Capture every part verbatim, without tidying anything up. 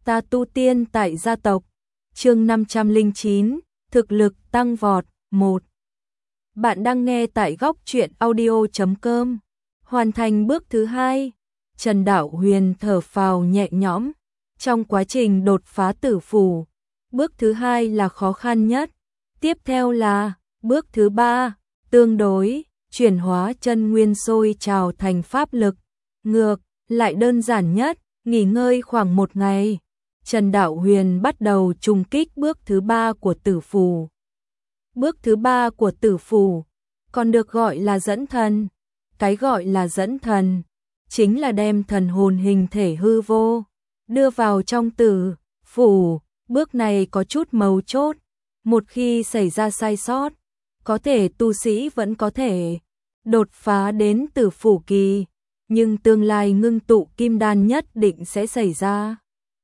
Ta tu tiên tại gia tộc. Chương năm trăm lẻ chín, thực lực tăng vọt. một. Bạn đang nghe tại góc truyện audio chấm com. Hoàn thành bước thứ hai, Trần Đạo Huyền thở phào nhẹ nhõm. Trong quá trình đột phá tử phủ, bước thứ hai là khó khăn nhất. Tiếp theo là bước thứ ba, tương đối, chuyển hóa chân nguyên sôi trào thành pháp lực. Ngược lại đơn giản nhất, nghỉ ngơi khoảng một ngày. Trần Đạo Huyền bắt đầu trùng kích bước thứ ba của tử phủ. Bước thứ ba của tử phủ còn được gọi là dẫn thần. Cái gọi là dẫn thần chính là đem thần hồn hình thể hư vô đưa vào trong tử phủ. Bước này có chút mấu chốt, một khi xảy ra sai sót, có thể tu sĩ vẫn có thể đột phá đến tử phủ kỳ, nhưng tương lai ngưng tụ kim đan nhất định sẽ xảy ra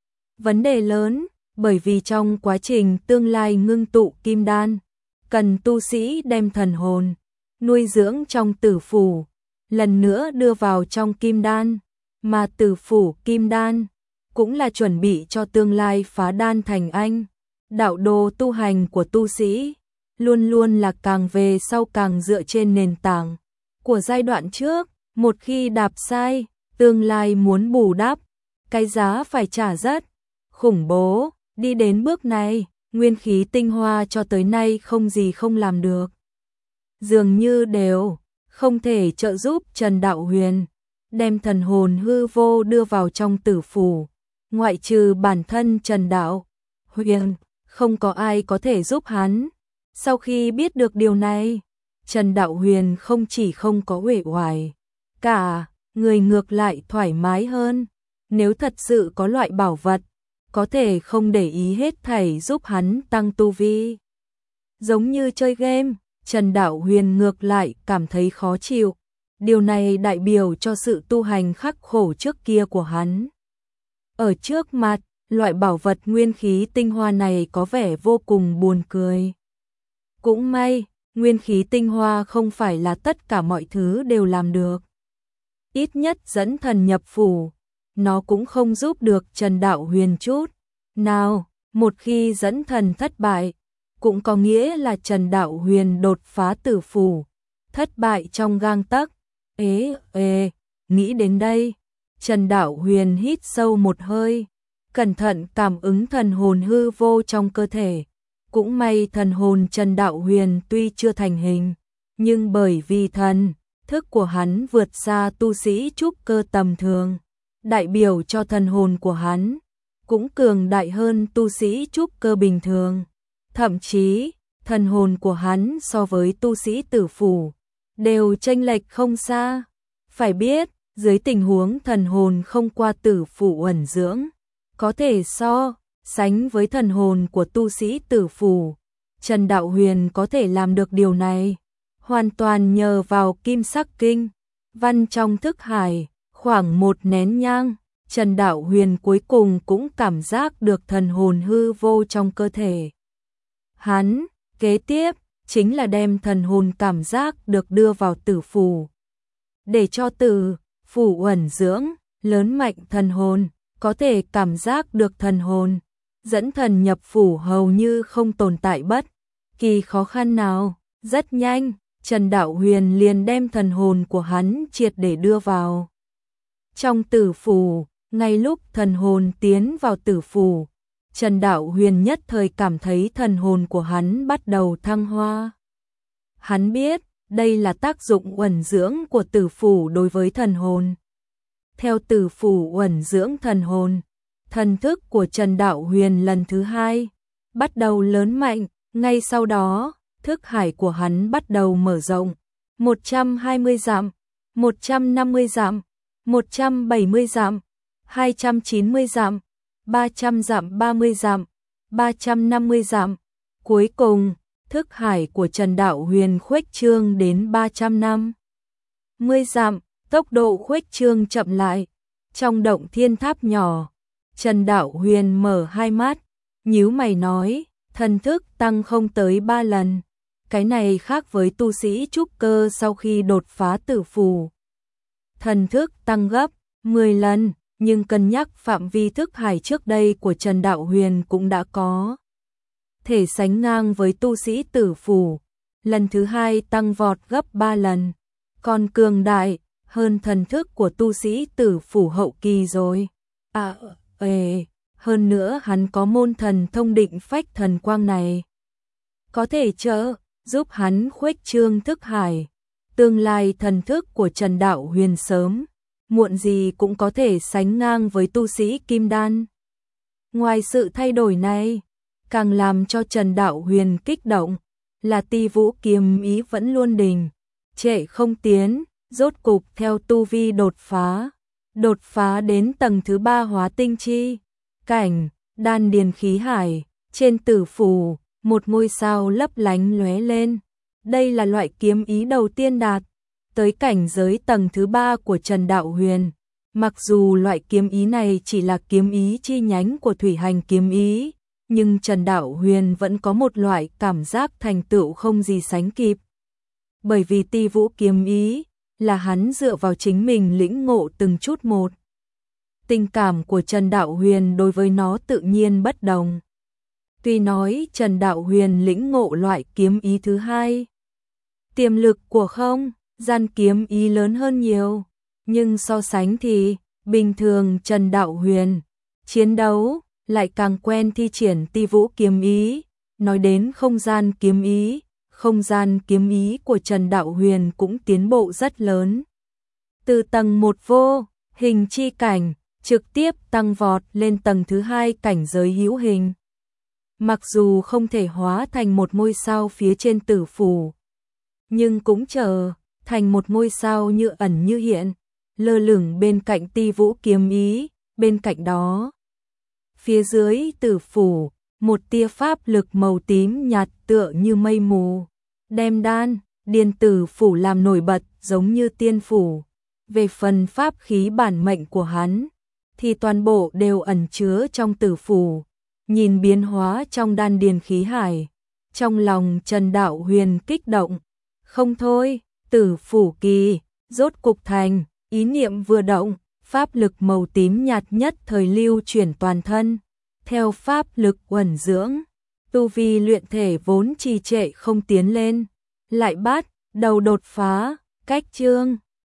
vấn đề lớn, bởi vì trong quá trình tương lai ngưng tụ kim đan, cần tu sĩ đem thần hồn nuôi dưỡng trong tử phủ, lần nữa đưa vào trong kim đan, mà tử phủ kim đan cũng là chuẩn bị cho tương lai phá đan thành anh. Đạo đồ tu hành của tu sĩ luôn luôn là càng về sau càng dựa trên nền tảng của giai đoạn trước, một khi đạp sai, tương lai muốn bù đắp, cái giá phải trả rất khủng bố. Đi đến bước này, nguyên khí tinh hoa cho tới nay không gì không làm được, dường như đều không thể trợ giúp Trần Đạo Huyền đem thần hồn hư vô đưa vào trong tử phủ. Ngoại trừ bản thân Trần Đạo Huyền, không có ai có thể giúp hắn. Sau khi biết được điều này, Trần Đạo Huyền không chỉ không có uể oải, cả người ngược lại thoải mái hơn. Nếu thật sự có loại bảo vật có thể không để ý hết thảy giúp hắn tăng tu vi, giống như chơi game, Trần Đạo Huyền ngược lại cảm thấy khó chịu. Điều này đại biểu cho sự tu hành khắc khổ trước kia của hắn. Ở trước mặt, loại bảo vật nguyên khí tinh hoa này có vẻ vô cùng buồn cười. Cũng may, nguyên khí tinh hoa không phải là tất cả mọi thứ đều làm được. Ít nhất dẫn thần nhập phủ, nó cũng không giúp được Trần Đạo Huyền chút nào. Một khi dẫn thần thất bại, cũng có nghĩa là Trần Đạo Huyền đột phá tử phủ thất bại trong gang tấc. Ế ê, nghĩ đến đây, Trần Đạo Huyền hít sâu một hơi, cẩn thận cảm ứng thần hồn hư vô trong cơ thể. Cũng may thần hồn Trần Đạo Huyền tuy chưa thành hình, nhưng bởi vì thần thức của hắn vượt xa tu sĩ trúc cơ tầm thường, đại biểu cho thần hồn của hắn cũng cường đại hơn tu sĩ trúc cơ bình thường. Thậm chí, thần hồn của hắn so với tu sĩ tử phủ đều chênh lệch không xa. Phải biết, dưới tình huống thần hồn không qua tử phủ ẩn dưỡng, có thể so sánh với thần hồn của tu sĩ tử phủ, Trần Đạo Huyền có thể làm được điều này hoàn toàn nhờ vào kim sắc kinh văn trong thức hải. Khoảng một nén nhang, Trần Đạo Huyền cuối cùng cũng cảm giác được thần hồn hư vô trong cơ thể hắn. Kế tiếp chính là đem thần hồn cảm giác được đưa vào tử phủ, để cho tử phủ ẩn dưỡng lớn mạnh thần hồn, có thể cảm giác được thần hồn dẫn thần nhập phủ hầu như không tồn tại bất kỳ khó khăn nào. Rất nhanh, Trần Đạo Huyền liền đem thần hồn của hắn triệt để đưa vào trong tử phủ. Ngay lúc thần hồn tiến vào tử phủ, Trần Đạo Huyền nhất thời cảm thấy thần hồn của hắn bắt đầu thăng hoa. Hắn biết, đây là tác dụng uẩn dưỡng của tử phủ đối với thần hồn. Theo tử phủ uẩn dưỡng thần hồn, thần thức của Trần Đạo Huyền lần thứ hai bắt đầu lớn mạnh. Ngay sau đó, thức hải của hắn bắt đầu mở rộng. một trăm hai mươi dặm, một trăm năm mươi dặm, một trăm bảy mươi dặm, hai trăm chín mươi dặm, ba trăm dặm, ba mươi dặm, ba trăm năm mươi dặm. Cuối cùng, thức hải của Trần Đạo Huyền khuếch trương đến ba trăm năm mươi dặm, tốc độ khuếch trương chậm lại. Trong động thiên tháp nhỏ, Trần Đạo Huyền mở hai mắt, nhíu mày nói, thần thức tăng không tới ba lần. Cái này khác với tu sĩ trúc cơ sau khi đột phá tử phủ. Thần thức tăng gấp mười lần, nhưng cân nhắc phạm vi thức hải trước đây của Trần Đạo Huyền cũng đã có thể sánh ngang với tu sĩ tử phủ, lần thứ hai tăng vọt gấp ba lần, còn cường đại hơn thần thức của tu sĩ tử phủ hậu kỳ rồi. À, ê, hơn nữa hắn có môn thần thông định phách thần quang này, có thể trợ giúp hắn khuếch trương thức hải. Tương lai thần thức của Trần Đạo Huyền sớm muộn gì cũng có thể sánh ngang với tu sĩ kim đan. Ngoài sự thay đổi này, càng làm cho Trần Đạo Huyền kích động là Ti Vũ kiếm ý vẫn luôn đình trệ không tiến, rốt cục theo tu vi đột phá, đột phá đến tầng thứ ba hóa tinh chi cảnh, đan điền khí hải, trên tử phủ, một ngôi sao lấp lánh lóe lên. Đây là loại kiếm ý đầu tiên đạt tới cảnh giới tầng thứ ba của Trần Đạo Huyền. Mặc dù loại kiếm ý này chỉ là kiếm ý chi nhánh của thủy hành kiếm ý, nhưng Trần Đạo Huyền vẫn có một loại cảm giác thành tựu không gì sánh kịp. Bởi vì Ti Vũ kiếm ý là hắn dựa vào chính mình lĩnh ngộ từng chút một. Tình cảm của Trần Đạo Huyền đối với nó tự nhiên bất đồng. Tuy nói Trần Đạo Huyền lĩnh ngộ loại kiếm ý thứ hai, tiềm lực của không gian kiếm ý lớn hơn nhiều, nhưng so sánh thì bình thường Trần Đạo Huyền chiến đấu lại càng quen thi triển Ti Vũ kiếm ý. Nói đến không gian kiếm ý, không gian kiếm ý của Trần Đạo Huyền cũng tiến bộ rất lớn. Từ tầng một vô hình chi cảnh, trực tiếp tăng vọt lên tầng thứ hai cảnh giới hữu hình. Mặc dù không thể hóa thành một ngôi sao phía trên tử phủ, nhưng cũng trở thành một ngôi sao như ẩn như hiện, lơ lửng bên cạnh Ti Vũ kiếm ý. Bên cạnh đó, phía dưới tử phủ, một tia pháp lực màu tím nhạt tựa như mây mù, đem đan điền tử phủ làm nổi bật giống như tiên phủ. Về phần pháp khí bản mệnh của hắn, thì toàn bộ đều ẩn chứa trong tử phủ. Nhìn biến hóa trong đan điền khí hải, trong lòng Trần Đạo Huyền kích động không thôi. Tử phủ kỳ rốt cục thành, ý niệm vừa động, pháp lực màu tím nhạt nhất thời lưu chuyển toàn thân. Theo pháp lực uẩn dưỡng, tu vi luyện thể vốn trì trệ không tiến lên, lại bắt đầu đột phá. Cách chương